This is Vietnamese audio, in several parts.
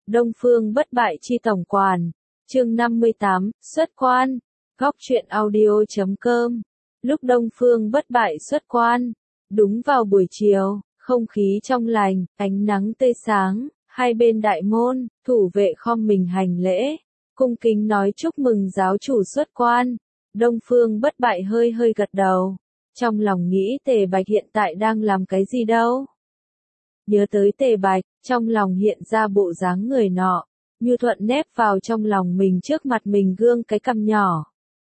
Đông Phương bất bại chi tổng quản. Chương 58, xuất quan. Góc truyện audio.com. Lúc Đông Phương bất bại xuất quan, đúng vào buổi chiều, không khí trong lành, ánh nắng tươi sáng, hai bên đại môn, thủ vệ khom mình hành lễ, cung kính nói chúc mừng giáo chủ xuất quan. Đông Phương bất bại hơi hơi gật đầu, trong lòng nghĩ Tề Bạch hiện tại đang làm cái gì đâu. Nhớ tới Tề Bạch, trong lòng hiện ra bộ dáng người nọ, Như Thuận nép vào trong lòng mình trước mặt mình gương cái cằm nhỏ.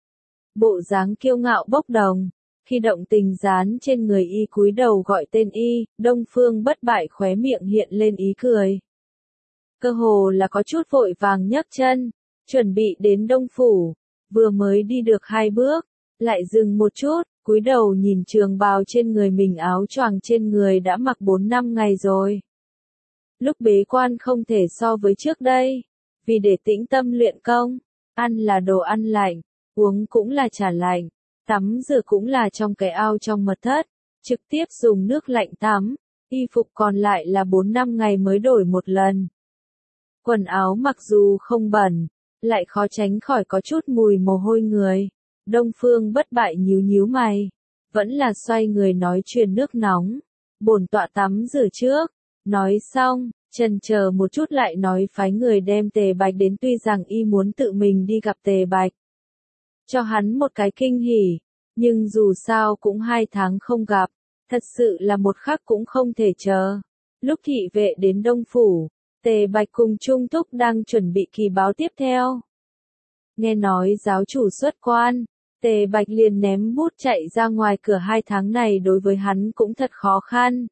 Bộ dáng kiêu ngạo bốc đồng, khi động tình dán trên người y cúi đầu gọi tên y, Đông Phương bất bại khóe miệng hiện lên ý cười. Cơ hồ là có chút vội vàng nhấc chân, chuẩn bị đến Đông Phủ, vừa mới đi được 2 bước, lại dừng một chút, cúi đầu nhìn trường bào trên người mình áo choàng trên người đã mặc 4-5 ngày rồi. Lúc bế quan không thể so với trước đây, vì để tĩnh tâm luyện công, ăn là đồ ăn lạnh, uống cũng là trà lạnh, tắm rửa cũng là trong cái ao trong mật thất, trực tiếp dùng nước lạnh tắm, y phục còn lại là 4-5 ngày mới đổi một lần. Quần áo mặc dù không bẩn, lại khó tránh khỏi có chút mùi mồ hôi người. Đông Phương bất bại nhíu nhíu mày, vẫn là xoay người nói truyền nước nóng, bổn tọa tắm rửa trước. Nói xong, chần chờ một chút lại nói phái người đem Tề Bạch đến, tuy rằng y muốn tự mình đi gặp Tề Bạch, cho hắn một cái kinh hỉ, nhưng dù sao cũng 2 tháng không gặp, thật sự là một khắc cũng không thể chờ. Lúc thị vệ đến Đông Phủ, Tề Bạch cùng Trung Thúc đang chuẩn bị kỳ báo tiếp theo. Nghe nói giáo chủ xuất quan, Tề Bạch liền ném bút chạy ra ngoài cửa. 2 tháng này đối với hắn cũng thật khó khăn.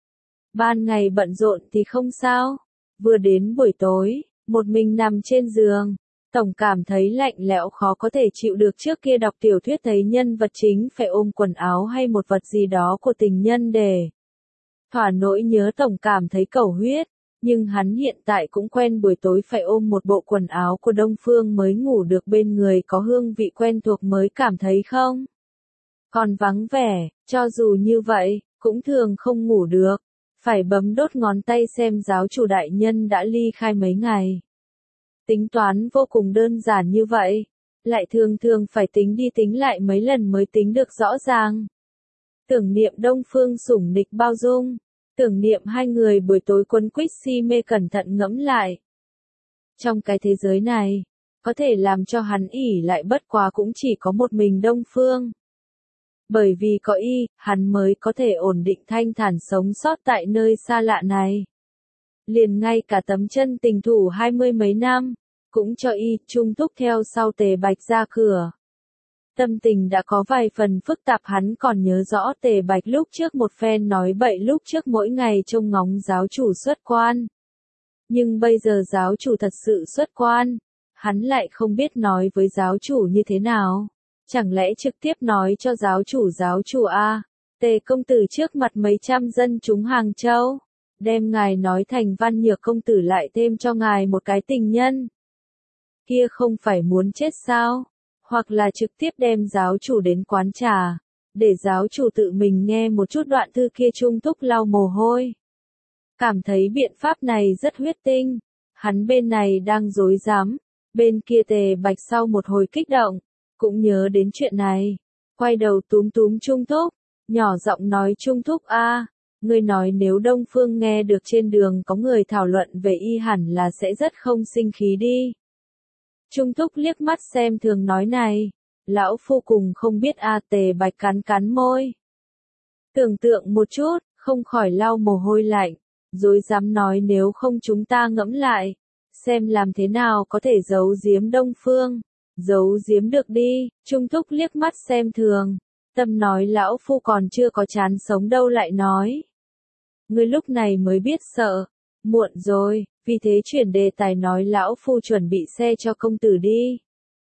Ban ngày bận rộn thì không sao, vừa đến buổi tối, một mình nằm trên giường, tổng cảm thấy lạnh lẽo khó có thể chịu được. Trước kia đọc tiểu thuyết thấy nhân vật chính phải ôm quần áo hay một vật gì đó của tình nhân để thỏa nỗi nhớ, tổng cảm thấy cầu huyết, nhưng hắn hiện tại cũng quen buổi tối phải ôm một bộ quần áo của Đông Phương mới ngủ được, bên người có hương vị quen thuộc mới cảm thấy không còn vắng vẻ. Cho dù như vậy, cũng thường không ngủ được, phải bấm đốt ngón tay xem giáo chủ đại nhân đã ly khai mấy ngày. Tính toán vô cùng đơn giản như vậy, lại thường thường phải tính đi tính lại mấy lần mới tính được rõ ràng. Tưởng niệm Đông Phương sủng nịch bao dung, tưởng niệm hai người buổi tối quấn quýt si mê, cẩn thận ngẫm lại. Trong cái thế giới này, có thể làm cho hắn ỷ lại bất quá cũng chỉ có một mình Đông Phương. Bởi vì có y, hắn mới có thể ổn định thanh thản sống sót tại nơi xa lạ này. Liền ngay cả tấm chân tình thủ 20 mấy năm, cũng cho y. Trung Thúc theo sau Tề Bạch ra cửa. Tâm tình đã có vài phần phức tạp, hắn còn nhớ rõ Tề Bạch lúc trước một phen nói bậy, lúc trước mỗi ngày trông ngóng giáo chủ xuất quan. Nhưng bây giờ giáo chủ thật sự xuất quan, hắn lại không biết nói với giáo chủ như thế nào. Chẳng lẽ trực tiếp nói cho giáo chủ a, Tề công tử trước mặt mấy trăm dân chúng Hàng Châu, đem ngài nói thành Văn Nhược công tử lại thêm cho ngài một cái tình nhân. Kia không phải muốn chết sao? Hoặc là trực tiếp đem giáo chủ đến quán trà, để giáo chủ tự mình nghe một chút đoạn thư kia. Trung Thúc lau mồ hôi, cảm thấy biện pháp này rất huyết tinh. Hắn bên này đang rối rắm, bên kia Tề Bạch sau một hồi kích động, cũng nhớ đến chuyện này, quay đầu túm túm Trung Thúc, nhỏ giọng nói: Trung Thúc a, ngươi nói nếu Đông Phương nghe được trên đường có người thảo luận về y hẳn là sẽ rất không sinh khí đi. Trung Thúc liếc mắt xem thường nói: này, lão phu cùng không biết a. Tề Bạch cắn cắn môi, tưởng tượng một chút, không khỏi lau mồ hôi lạnh, rồi dám nói: nếu không chúng ta ngẫm lại, xem làm thế nào có thể giấu giếm Đông Phương. Giấu giếm được đi. Trung Thúc liếc mắt xem thường, tâm nói: lão phu còn chưa có chán sống đâu. Lại nói: ngươi lúc này mới biết sợ, muộn rồi. Vì thế chuyển đề tài nói: lão phu chuẩn bị xe cho công tử đi.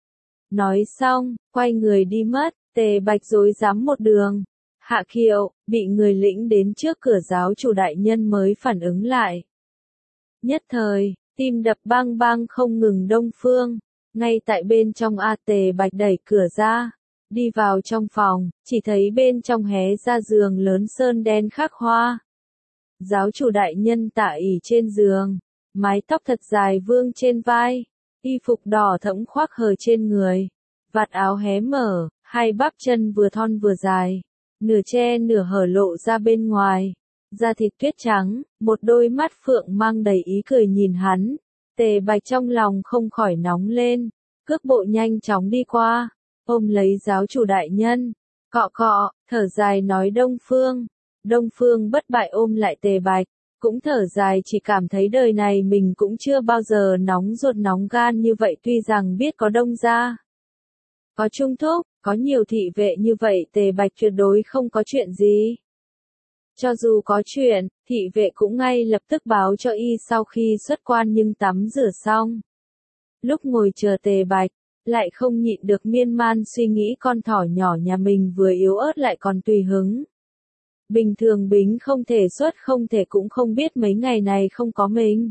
Nói xong, quay người đi mất. Tề Bạch rối rắm một đường, hạ kiệu, bị người lĩnh đến trước cửa giáo chủ đại nhân mới phản ứng lại. Nhất thời, tim đập bang bang không ngừng. Đông Phương ngay tại bên trong a. Tề Bạch đẩy cửa ra, đi vào trong phòng, chỉ thấy bên trong hé ra giường lớn sơn đen khắc hoa. Giáo chủ đại nhân tả ỷ trên giường, mái tóc thật dài vương trên vai, y phục đỏ thẫm khoác hờ trên người, vạt áo hé mở, hai bắp chân vừa thon vừa dài, nửa che nửa hở lộ ra bên ngoài, da thịt tuyết trắng, một đôi mắt phượng mang đầy ý cười nhìn hắn. Tề Bạch trong lòng không khỏi nóng lên, cước bộ nhanh chóng đi qua, ôm lấy giáo chủ đại nhân, cọ cọ, thở dài nói Đông Phương. Đông Phương bất bại ôm lại Tề Bạch, cũng thở dài chỉ cảm thấy đời này mình cũng chưa bao giờ nóng ruột nóng gan như vậy, tuy rằng biết có Đông gia, có Trung thúc, có nhiều thị vệ như vậy Tề Bạch tuyệt đối không có chuyện gì. Cho dù có chuyện, thị vệ cũng ngay lập tức báo cho y sau khi xuất quan, nhưng tắm rửa xong. Lúc ngồi chờ Tề Bạch, lại không nhịn được miên man suy nghĩ con thỏ nhỏ nhà mình vừa yếu ớt lại còn tùy hứng. Bình thường Bính không thể xuất không thể cũng không biết mấy ngày này không có mình.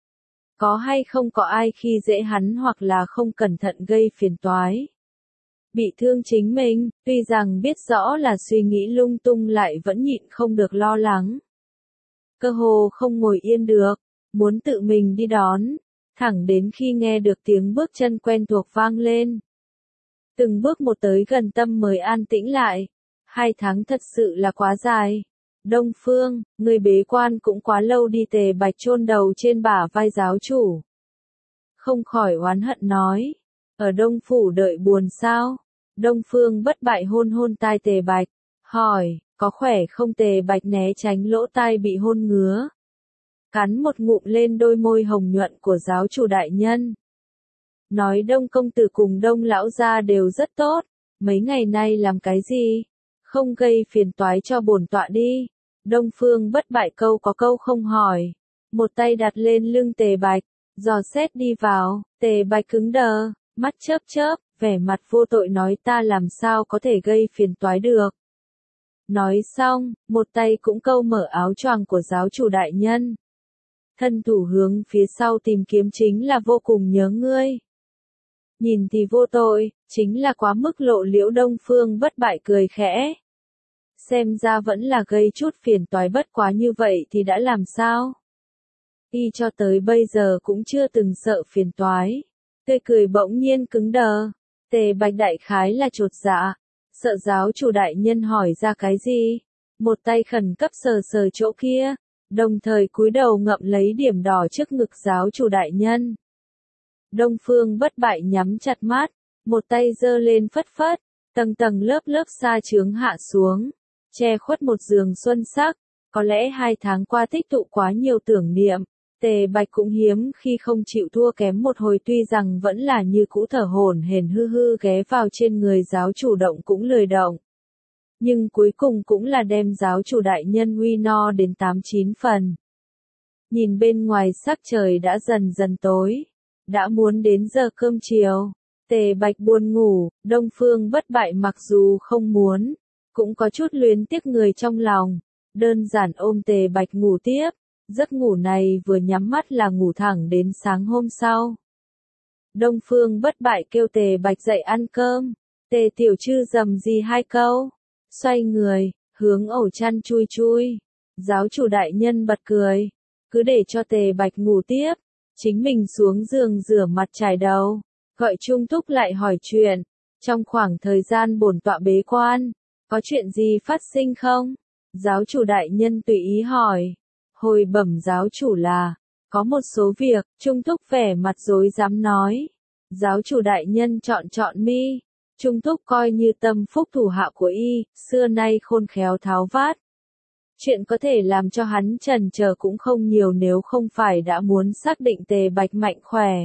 Có hay không có ai khi dễ hắn hoặc là không cẩn thận gây phiền toái. Bị thương chính mình, tuy rằng biết rõ là suy nghĩ lung tung lại vẫn nhịn không được lo lắng. Cơ hồ không ngồi yên được, muốn tự mình đi đón, thẳng đến khi nghe được tiếng bước chân quen thuộc vang lên. Từng bước một tới gần tâm mới an tĩnh lại. 2 tháng thật sự là quá dài. Đông Phương, người bế quan cũng quá lâu đi. Tề Bạch chôn đầu trên bả vai giáo chủ, không khỏi oán hận nói. Ở Đông Phủ đợi buồn sao? Đông Phương bất bại hôn hôn tai Tề Bạch, hỏi, có khỏe không? Tề Bạch né tránh lỗ tai bị hôn ngứa, cắn một ngụm lên đôi môi hồng nhuận của giáo chủ đại nhân. Nói Đông công tử cùng Đông lão gia đều rất tốt, mấy ngày nay làm cái gì? Không gây phiền toái cho bổn tọa đi. Đông Phương bất bại câu có câu không hỏi, một tay đặt lên lưng Tề Bạch, dò xét đi vào. Tề Bạch cứng đờ, mắt chớp chớp, vẻ mặt vô tội nói ta làm sao có thể gây phiền toái được. Nói xong, một tay cũng câu mở áo choàng của giáo chủ đại nhân. Thân thủ hướng phía sau tìm kiếm, chính là vô cùng nhớ ngươi. Nhìn thì vô tội, chính là quá mức lộ liễu. Đông Phương bất bại cười khẽ. Xem ra vẫn là gây chút phiền toái, bất quá như vậy thì đã làm sao? Y cho tới bây giờ cũng chưa từng sợ phiền toái. Tươi cười bỗng nhiên cứng đờ. Tề Bạch đại khái là chột dạ, sợ giáo chủ đại nhân hỏi ra cái gì. Một tay khẩn cấp sờ sờ chỗ kia, đồng thời cúi đầu ngậm lấy điểm đỏ trước ngực giáo chủ đại nhân. Đông Phương bất bại nhắm chặt mắt, một tay giơ lên phất phất, tầng tầng lớp lớp sa chướng hạ xuống, che khuất một giường xuân sắc. Có lẽ 2 tháng qua tích tụ quá nhiều tưởng niệm, Tề Bạch cũng hiếm khi không chịu thua kém một hồi, tuy rằng vẫn là như cũ thở hổn hển hư hư ghé vào trên người giáo chủ, động cũng lười động. Nhưng cuối cùng cũng là đem giáo chủ đại nhân uy no đến 8-9 phần. Nhìn bên ngoài sắc trời đã dần dần tối, đã muốn đến giờ cơm chiều. Tề Bạch buồn ngủ, Đông Phương bất bại mặc dù không muốn, cũng có chút luyến tiếc người trong lòng, đơn giản ôm Tề Bạch ngủ tiếp. Giấc ngủ này vừa nhắm mắt là ngủ thẳng đến sáng hôm sau. Đông Phương bất bại kêu Tề Bạch dậy ăn cơm. Tề tiểu chư rầm gì 2 câu, xoay người, hướng ổ chăn chui chui. Giáo chủ đại nhân bật cười, cứ để cho Tề Bạch ngủ tiếp, chính mình xuống giường rửa mặt chải đầu, gọi Trung thúc lại hỏi chuyện. Trong khoảng thời gian bổn tọa bế quan, có chuyện gì phát sinh không? Giáo chủ đại nhân tùy ý hỏi. Hồi bẩm giáo chủ là, có một số việc. Trung thúc vẻ mặt rối rắm nói. Giáo chủ đại nhân chọn mi. Trung thúc coi như tâm phúc thủ hạ của y, xưa nay khôn khéo tháo vát. Chuyện có thể làm cho hắn chần chờ cũng không nhiều, nếu không phải đã muốn xác định Tề Bạch mạnh khỏe.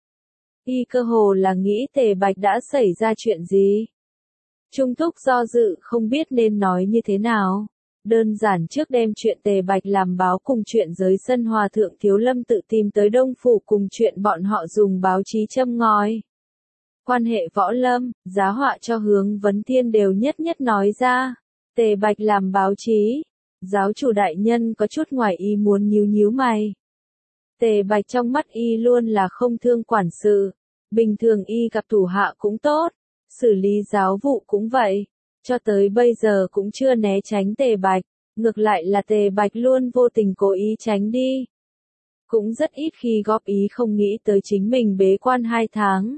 Y cơ hồ là nghĩ Tề Bạch đã xảy ra chuyện gì. Trung thúc do dự không biết nên nói như thế nào. Đơn giản trước đem chuyện Tề Bạch làm báo cùng chuyện giới sân hòa thượng Thiếu Lâm tự tìm tới Đông Phủ cùng chuyện bọn họ dùng báo chí châm ngòi quan hệ võ lâm, giá họa cho Hướng Vấn Thiên đều nhất nhất nói ra. Tề Bạch làm báo chí. Giáo chủ đại nhân có chút ngoài ý muốn, nhíu mày. Tề Bạch trong mắt y luôn là không thương quản sự. Bình thường y gặp thủ hạ cũng tốt, xử lý giáo vụ cũng vậy. Cho tới bây giờ cũng chưa né tránh Tề Bạch, ngược lại là Tề Bạch luôn vô tình cố ý tránh đi. cũng rất ít khi góp ý không nghĩ tới chính mình bế quan 2 tháng.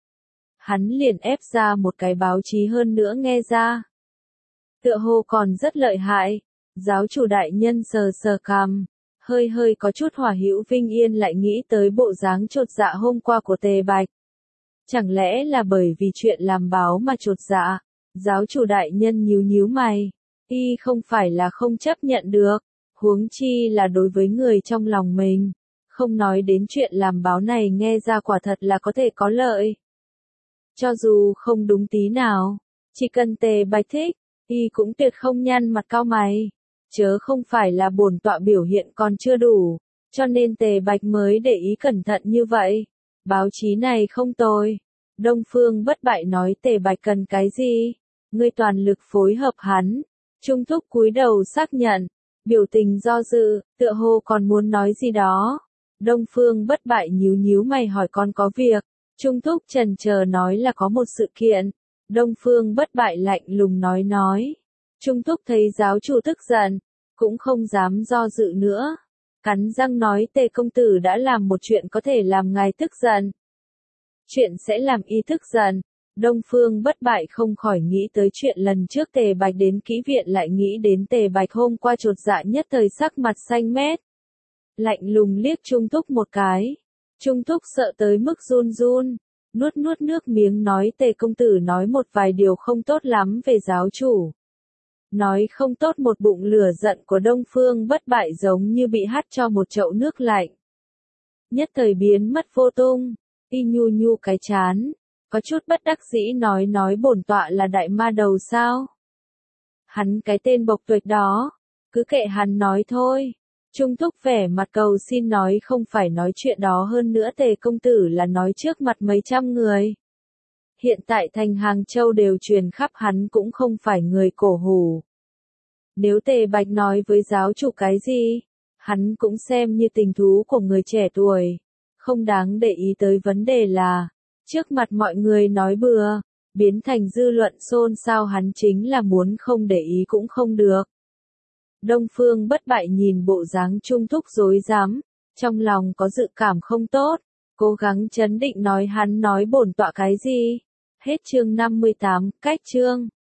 Hắn liền ép ra một cái báo chí hơn nữa nghe ra. Tựa hồ còn rất lợi hại, giáo chủ đại nhân sờ sờ cằm, hơi hơi có chút hỏa hữu Vinh Yên lại nghĩ tới bộ dáng chột dạ hôm qua của Tề Bạch. Chẳng lẽ là bởi vì chuyện làm báo mà chột dạ? Giáo chủ đại nhân nhíu nhíu mày, y không phải là không chấp nhận được, huống chi là đối với người trong lòng mình, không nói đến chuyện làm báo này nghe ra quả thật là có thể có lợi. Cho dù không đúng tí nào, chỉ cần Tề Bạch thích, y cũng tuyệt không nhăn mặt cau mày, chớ không phải là bổn tọa biểu hiện còn chưa đủ, cho nên Tề Bạch mới để ý cẩn thận như vậy. Báo chí này không tồi. Đông Phương Bất Bại nói Tề Bạch cần cái gì? Ngươi toàn lực phối hợp hắn. Trung Thúc cúi đầu xác nhận, biểu tình do dự, tựa hồ còn muốn nói gì đó. Đông Phương Bất Bại nhíu nhíu mày hỏi con có việc. Trung Thúc chần chờ nói là có một sự kiện. Đông Phương Bất Bại lạnh lùng nói. Trung Thúc thấy giáo chủ tức giận, cũng không dám do dự nữa. Cắn răng nói Tề công tử đã làm một chuyện có thể làm ngài tức giận. Chuyện sẽ làm y tức giận. Đông Phương Bất Bại không khỏi nghĩ tới chuyện lần trước Tề Bạch đến kỹ viện lại nghĩ đến Tề Bạch hôm qua chột dạ nhất thời sắc mặt xanh mét. Lạnh lùng liếc Trung Thúc một cái. Trung Thúc sợ tới mức run run, nuốt nước miếng nói Tề công tử nói một vài điều không tốt lắm về giáo chủ. Nói không tốt một bụng lửa giận của Đông Phương Bất Bại giống như bị hắt cho một chậu nước lạnh. Nhất thời biến mất vô tung, y nhu cái chán, có chút bất đắc dĩ nói bổn tọa là đại ma đầu sao? Hắn cái tên bộc tuệch đó, cứ kệ hắn nói thôi. Trung Thúc vẻ mặt cầu xin nói không phải nói chuyện đó hơn nữa Tề công tử là nói trước mặt mấy trăm người. Hiện tại thành Hàng Châu đều truyền khắp hắn cũng không phải người cổ hủ. Nếu Tề Bạch nói với giáo chủ cái gì, hắn cũng xem như tình thú của người trẻ tuổi. Không đáng để ý tới vấn đề là, trước mặt mọi người nói bừa, biến thành dư luận xôn xao hắn chính là muốn không để ý cũng không được. Đông Phương Bất Bại nhìn bộ dáng Trung Thúc rối rắm, trong lòng có dự cảm không tốt, cố gắng trấn định nói hắn nói bổn tọa cái gì. Hết chương 58, cách chương.